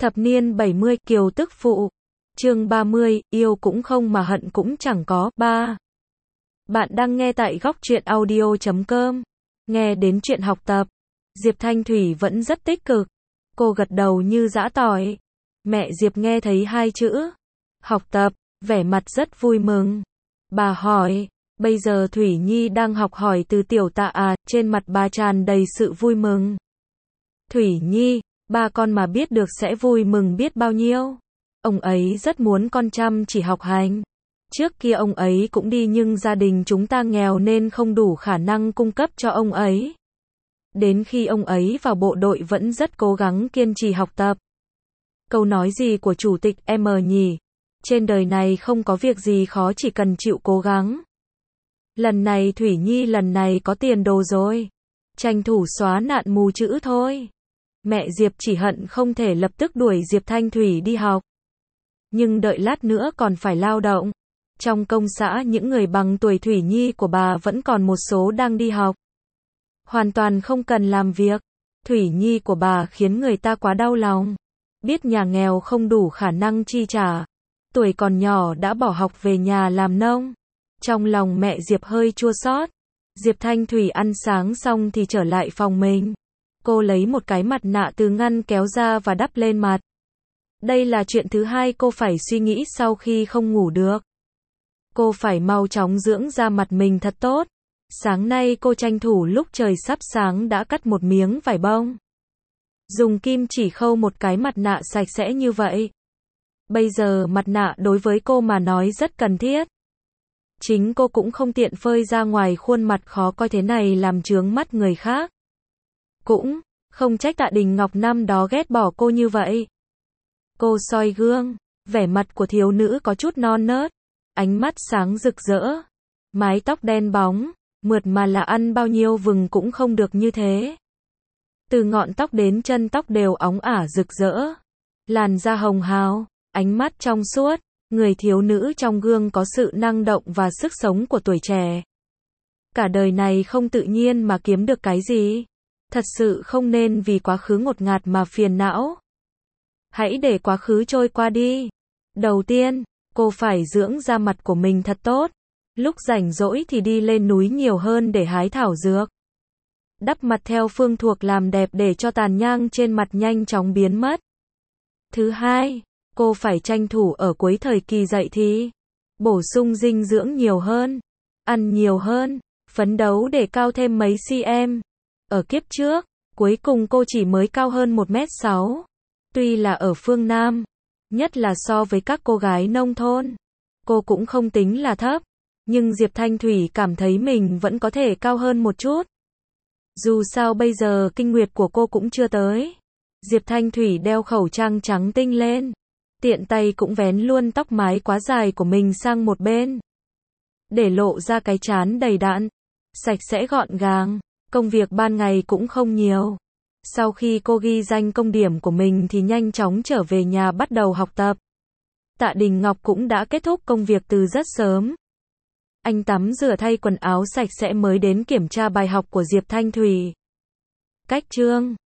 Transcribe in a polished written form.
Thập niên 70, Kiều tức phụ. Chương 30, yêu cũng không mà hận cũng chẳng có. 3. Bạn đang nghe tại góc truyện audio.com. Nghe đến chuyện học tập, Diệp Thanh Thủy vẫn rất tích cực. Cô gật đầu như giã tỏi. Mẹ Diệp nghe thấy hai chữ học tập, vẻ mặt rất vui mừng. Bà hỏi, bây giờ Thủy Nhi đang học hỏi từ tiểu Tạ à? Trên mặt bà tràn đầy sự vui mừng. Thủy Nhi, ba con mà biết được sẽ vui mừng biết bao nhiêu. Ông ấy rất muốn con chăm chỉ học hành. Trước kia ông ấy cũng đi nhưng gia đình chúng ta nghèo nên không đủ khả năng cung cấp cho ông ấy. Đến khi ông ấy vào bộ đội vẫn rất cố gắng kiên trì học tập. Câu nói gì của Chủ tịch M nhỉ? Trên đời này không có việc gì khó chỉ cần chịu cố gắng. Lần này Thủy Nhi lần này có tiền đồ rồi. Tranh thủ xóa nạn mù chữ thôi. Mẹ Diệp chỉ hận không thể lập tức đuổi Diệp Thanh Thủy đi học. Nhưng đợi lát nữa còn phải lao động. Trong công xã những người bằng tuổi Thủy Nhi của bà vẫn còn một số đang đi học. Hoàn toàn không cần làm việc. Thủy Nhi của bà khiến người ta quá đau lòng. Biết nhà nghèo không đủ khả năng chi trả. Tuổi còn nhỏ đã bỏ học về nhà làm nông. Trong lòng mẹ Diệp hơi chua xót. Diệp Thanh Thủy ăn sáng xong thì trở lại phòng mình. Cô lấy một cái mặt nạ từ ngăn kéo ra và đắp lên mặt. Đây là chuyện thứ hai cô phải suy nghĩ sau khi không ngủ được. Cô phải mau chóng dưỡng da mặt mình thật tốt. Sáng nay cô tranh thủ lúc trời sắp sáng đã cắt một miếng vải bông. Dùng kim chỉ khâu một cái mặt nạ sạch sẽ như vậy. Bây giờ mặt nạ đối với cô mà nói rất cần thiết. Chính cô cũng không tiện phơi ra ngoài khuôn mặt khó coi thế này làm chướng mắt người khác. Cũng không trách Tạ Đình Ngọc năm đó ghét bỏ cô như vậy. Cô soi gương, vẻ mặt của thiếu nữ có chút non nớt, ánh mắt sáng rực rỡ, mái tóc đen bóng, mượt mà là ăn bao nhiêu vừng cũng không được như thế. Từ ngọn tóc đến chân tóc đều óng ả rực rỡ, làn da hồng hào, ánh mắt trong suốt, người thiếu nữ trong gương có sự năng động và sức sống của tuổi trẻ. Cả đời này không tự nhiên mà kiếm được cái gì. Thật sự không nên vì quá khứ ngột ngạt mà phiền não. Hãy để quá khứ trôi qua đi. Đầu tiên, cô phải dưỡng da mặt của mình thật tốt. Lúc rảnh rỗi thì đi lên núi nhiều hơn để hái thảo dược. Đắp mặt theo phương thuốc làm đẹp để cho tàn nhang trên mặt nhanh chóng biến mất. Thứ hai, cô phải tranh thủ ở cuối thời kỳ dậy thì bổ sung dinh dưỡng nhiều hơn, ăn nhiều hơn, phấn đấu để cao thêm mấy cm. Ở kiếp trước, cuối cùng cô chỉ mới cao hơn 1m6. Tuy là ở phương Nam, nhất là so với các cô gái nông thôn, cô cũng không tính là thấp. Nhưng Diệp Thanh Thủy cảm thấy mình vẫn có thể cao hơn một chút. Dù sao bây giờ kinh nguyệt của cô cũng chưa tới. Diệp Thanh Thủy đeo khẩu trang trắng tinh lên. Tiện tay cũng vén luôn tóc mái quá dài của mình sang một bên. Để lộ ra cái trán đầy đặn, sạch sẽ gọn gàng. Công việc ban ngày cũng không nhiều. Sau khi cô ghi danh công điểm của mình thì nhanh chóng trở về nhà bắt đầu học tập. Tạ Đình Ngọc cũng đã kết thúc công việc từ rất sớm. Anh tắm rửa thay quần áo sạch sẽ mới đến kiểm tra bài học của Diệp Thanh Thủy. Cách chương